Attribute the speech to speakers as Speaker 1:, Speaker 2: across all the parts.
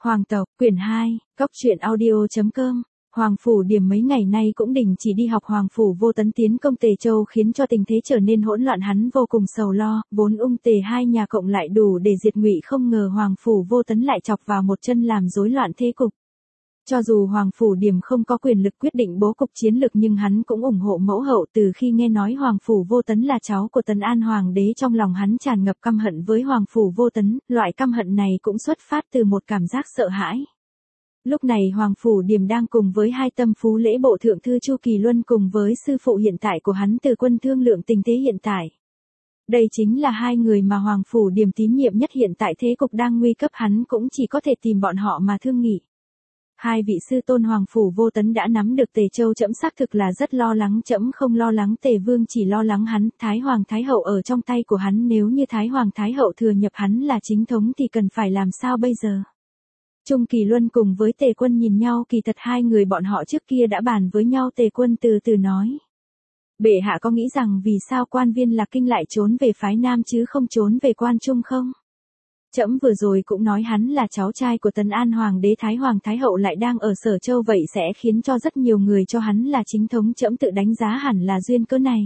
Speaker 1: Hoàng tộc, quyển 2, Cóc truyện audio.com. Hoàng Phủ Điềm mấy ngày nay cũng đình chỉ đi học. Hoàng Phủ Vô Tấn tiến công Tề Châu khiến cho tình thế trở nên hỗn loạn, hắn vô cùng sầu lo, vốn Tề hai nhà cộng lại đủ để diệt Ngụy, không ngờ Hoàng Phủ Vô Tấn lại chọc vào một chân làm rối loạn thế cục. Cho dù Hoàng Phủ Điềm không có quyền lực quyết định bố cục chiến lược nhưng hắn cũng ủng hộ mẫu hậu. Từ khi nghe nói Hoàng Phủ Vô Tấn là cháu của Tấn An Hoàng đế, trong lòng hắn tràn ngập căm hận với Hoàng Phủ Vô Tấn, loại căm hận này cũng xuất phát từ một cảm giác sợ hãi. Lúc này Hoàng Phủ Điềm đang cùng với hai tâm phú lễ bộ thượng thư Chu Kỳ Luân cùng với sư phụ hiện tại của hắn Từ Quân thương lượng tình thế hiện tại. Đây chính là hai người mà Hoàng Phủ Điềm tín nhiệm nhất. Hiện tại thế cục đang nguy cấp, hắn cũng chỉ có thể tìm bọn họ mà thương nghị. Hai vị sư tôn Hoàng Phủ Vô Tấn đã nắm được Tề Châu, trẫm xác thực là rất lo lắng. Trẫm không lo lắng Tề Vương, chỉ lo lắng hắn. Thái Hoàng Thái Hậu ở trong tay của hắn, nếu như Thái Hoàng Thái Hậu thừa nhập hắn là chính thống thì cần phải làm sao bây giờ? Trung Kỳ Luân cùng với Tề Quân nhìn nhau, kỳ thật hai người bọn họ trước kia đã bàn với nhau. Tề Quân từ từ nói: bệ hạ có nghĩ rằng vì sao quan viên Lạc Kinh lại trốn về phái Nam chứ không trốn về quan Trung không? Trẫm vừa rồi cũng nói hắn là cháu trai của Tấn An Hoàng đế, Thái Hoàng Thái Hậu lại đang ở Sở Châu, vậy sẽ khiến cho rất nhiều người cho hắn là chính thống. Trẫm tự đánh giá hẳn là duyên cớ này.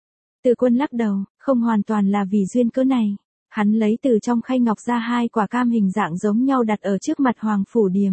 Speaker 1: Từ Quân lắc đầu: không hoàn toàn là vì duyên cớ này. Hắn lấy từ trong khay ngọc ra hai quả cam hình dạng giống nhau đặt ở trước mặt Hoàng Phủ Điềm.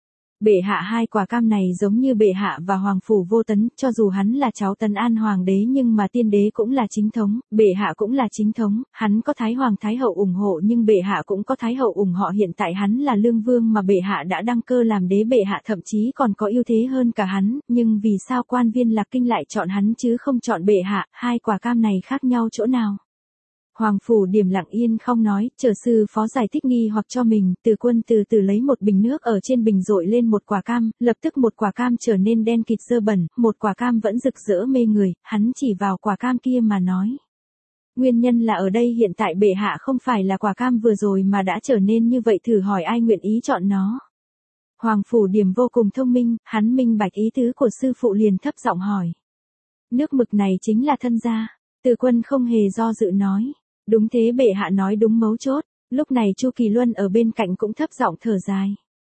Speaker 1: Bệ hạ, hai quả cam này giống như bệ hạ và Hoàng Phủ Vô Tấn, cho dù hắn là cháu Tấn An Hoàng đế nhưng mà tiên đế cũng là chính thống, bệ hạ cũng là chính thống. Hắn có Thái Hoàng Thái Hậu ủng hộ nhưng bệ hạ cũng có Thái Hậu ủng hộ. Hiện tại hắn là lương vương mà bệ hạ đã đăng cơ làm đế, bệ hạ thậm chí còn có ưu thế hơn cả hắn, nhưng vì sao quan viên Lạc Kinh lại chọn hắn chứ không chọn bệ hạ? Hai quả cam này khác nhau chỗ nào? Hoàng Phủ Điềm lặng yên không nói, chờ sư phó giải thích nghi hoặc cho mình. Từ Quân từ từ lấy một bình nước, ở trên bình dội lên một quả cam, lập tức một quả cam trở nên đen kịt dơ bẩn, một quả cam vẫn rực rỡ mê người. Hắn chỉ vào quả cam kia mà nói: nguyên nhân là ở đây, hiện tại bệ hạ không phải là quả cam vừa rồi mà đã trở nên như vậy, thử hỏi ai nguyện ý chọn nó? Hoàng Phủ Điềm vô cùng thông minh, hắn minh bạch ý tứ của sư phụ liền thấp giọng hỏi: nước mực này chính là thân gia? Từ Quân không hề do dự nói: đúng thế, bệ hạ nói đúng mấu chốt. Lúc này Chu Kỳ Luân ở bên cạnh cũng thấp giọng thở dài.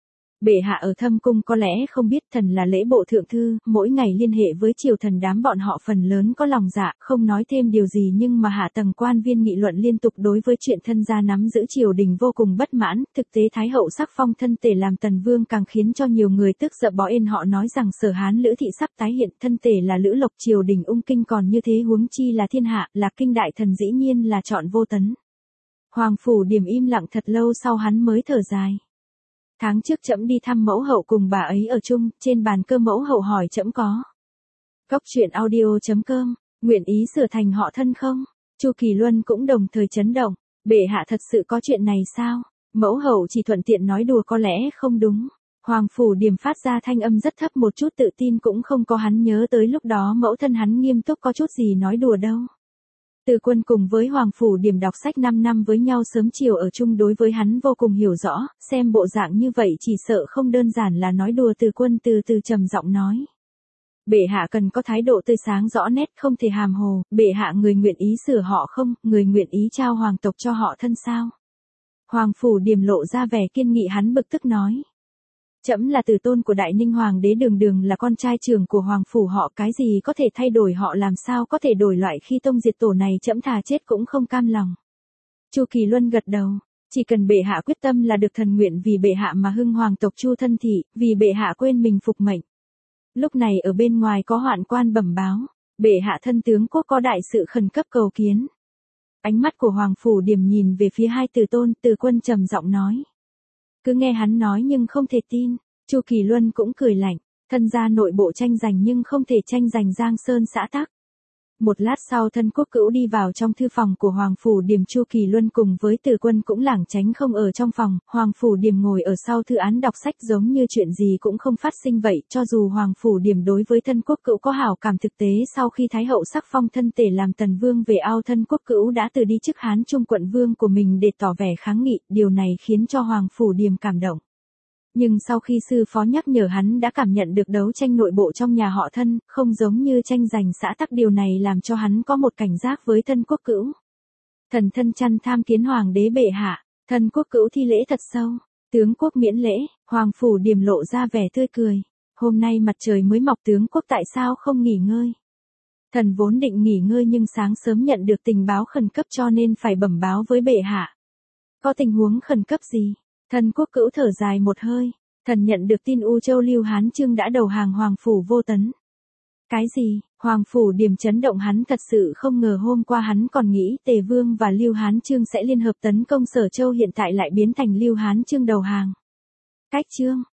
Speaker 1: Bệ hạ ở thâm cung có lẽ không biết, thần là lễ bộ thượng thư, mỗi ngày liên hệ với triều thần, đám bọn họ phần lớn có lòng dạ, không nói thêm điều gì, nhưng mà hạ tầng quan viên nghị luận liên tục đối với chuyện thân gia nắm giữ triều đình vô cùng bất mãn. Thực tế Thái Hậu sắc phong thân tể làm tần vương càng khiến cho nhiều người tức giận bỏ yên. Họ nói rằng Sở Hán Lữ thị sắp tái hiện, thân tể là Lữ Lộc, triều đình ung kinh còn như thế, huống chi là thiên hạ. Lạc Kinh đại thần dĩ nhiên là chọn Vô Tấn. Hoàng Phủ Điềm im lặng thật lâu sau hắn mới thở dài. Tháng trước trẫm đi thăm mẫu hậu cùng bà ấy ở chung, trên bàn cơm mẫu hậu hỏi trẫm có Cóc truyện audio.com nguyện ý sửa thành họ thân không? Chu Kỳ Luân cũng đồng thời chấn động. Bệ hạ thật sự có chuyện này sao? Mẫu hậu chỉ thuận tiện nói đùa có lẽ không đúng. Hoàng Phủ Điềm phát ra thanh âm rất thấp, một chút tự tin cũng không có. Hắn nhớ tới lúc đó mẫu thân hắn nghiêm túc, có chút gì nói đùa đâu. Từ Quân cùng với Hoàng Phủ Điềm đọc sách 5 năm với nhau, sớm chiều ở chung, đối với hắn vô cùng hiểu rõ, xem bộ dạng như vậy chỉ sợ không đơn giản là nói đùa. Từ Quân từ từ trầm giọng nói: bệ hạ cần có thái độ tươi sáng rõ nét, không thể hàm hồ. Bệ hạ, người nguyện ý sửa họ không? Người nguyện ý trao hoàng tộc cho họ thân sao? Hoàng Phủ Điềm lộ ra vẻ kiên nghị, hắn bực tức nói: trẫm là tử tôn của Đại Ninh Hoàng đế, đường đường là con trai trưởng của Hoàng Phủ họ, cái gì có thể thay đổi họ, làm sao có thể đổi loại khi tông diệt tổ này, trẫm thà chết cũng không cam lòng. Chu Kỳ Luân gật đầu: chỉ cần bệ hạ quyết tâm là được, thần nguyện vì bệ hạ mà hưng hoàng tộc Chu thân thị, vì bệ hạ quên mình phục mệnh. Lúc này ở bên ngoài có hoạn quan bẩm báo: bệ hạ, thân tướng quốc có đại sự khẩn cấp cầu kiến. Ánh mắt của Hoàng Phủ Điềm nhìn về phía hai tử tôn. Từ Quân trầm giọng nói: cứ nghe hắn nói nhưng không thể tin. Chu Kỳ Luân cũng cười lạnh: thân gia nội bộ tranh giành nhưng không thể tranh giành Giang Sơn xã tắc. Một lát sau Thân Quốc Cữu đi vào trong thư phòng của Hoàng Phủ Điềm. Chu Kỳ Luân cùng với Từ Quân cũng lảng tránh không ở trong phòng. Hoàng Phủ Điềm ngồi ở sau thư án đọc sách giống như chuyện gì cũng không phát sinh vậy. Cho dù Hoàng Phủ Điềm đối với Thân Quốc Cữu có hảo cảm, thực tế sau khi Thái Hậu sắc phong thân tể làm tần vương về ao, Thân Quốc Cữu đã từ đi chức Hán Trung quận vương của mình để tỏ vẻ kháng nghị. Điều này khiến cho Hoàng Phủ Điềm cảm động. Nhưng sau khi sư phó nhắc nhở, hắn đã cảm nhận được đấu tranh nội bộ trong nhà họ Thân, không giống như tranh giành xã tắc. Điều này làm cho hắn có một cảnh giác với Thân Quốc Cữu. Thần thân chăn tham kiến hoàng đế bệ hạ. Thân Quốc Cữu thi lễ thật sâu. Tướng quốc miễn lễ, Hoàng Phủ Điềm lộ ra vẻ tươi cười. Hôm nay mặt trời mới mọc, tướng quốc tại sao không nghỉ ngơi? Thần vốn định nghỉ ngơi nhưng sáng sớm nhận được tình báo khẩn cấp cho nên phải bẩm báo với bệ hạ. Có tình huống khẩn cấp gì? Thần quốc cữu thở dài một hơi. Thần nhận được tin U Châu Lưu Hán Chương đã đầu hàng Hoàng Phủ Vô Tấn. Cái gì? Hoàng Phủ Điềm chấn động, hắn thật sự không ngờ hôm qua hắn còn nghĩ Tề Vương và Lưu Hán Chương sẽ liên hợp tấn công Sở Châu, hiện tại lại biến thành Lưu Hán Chương đầu hàng. Cách chương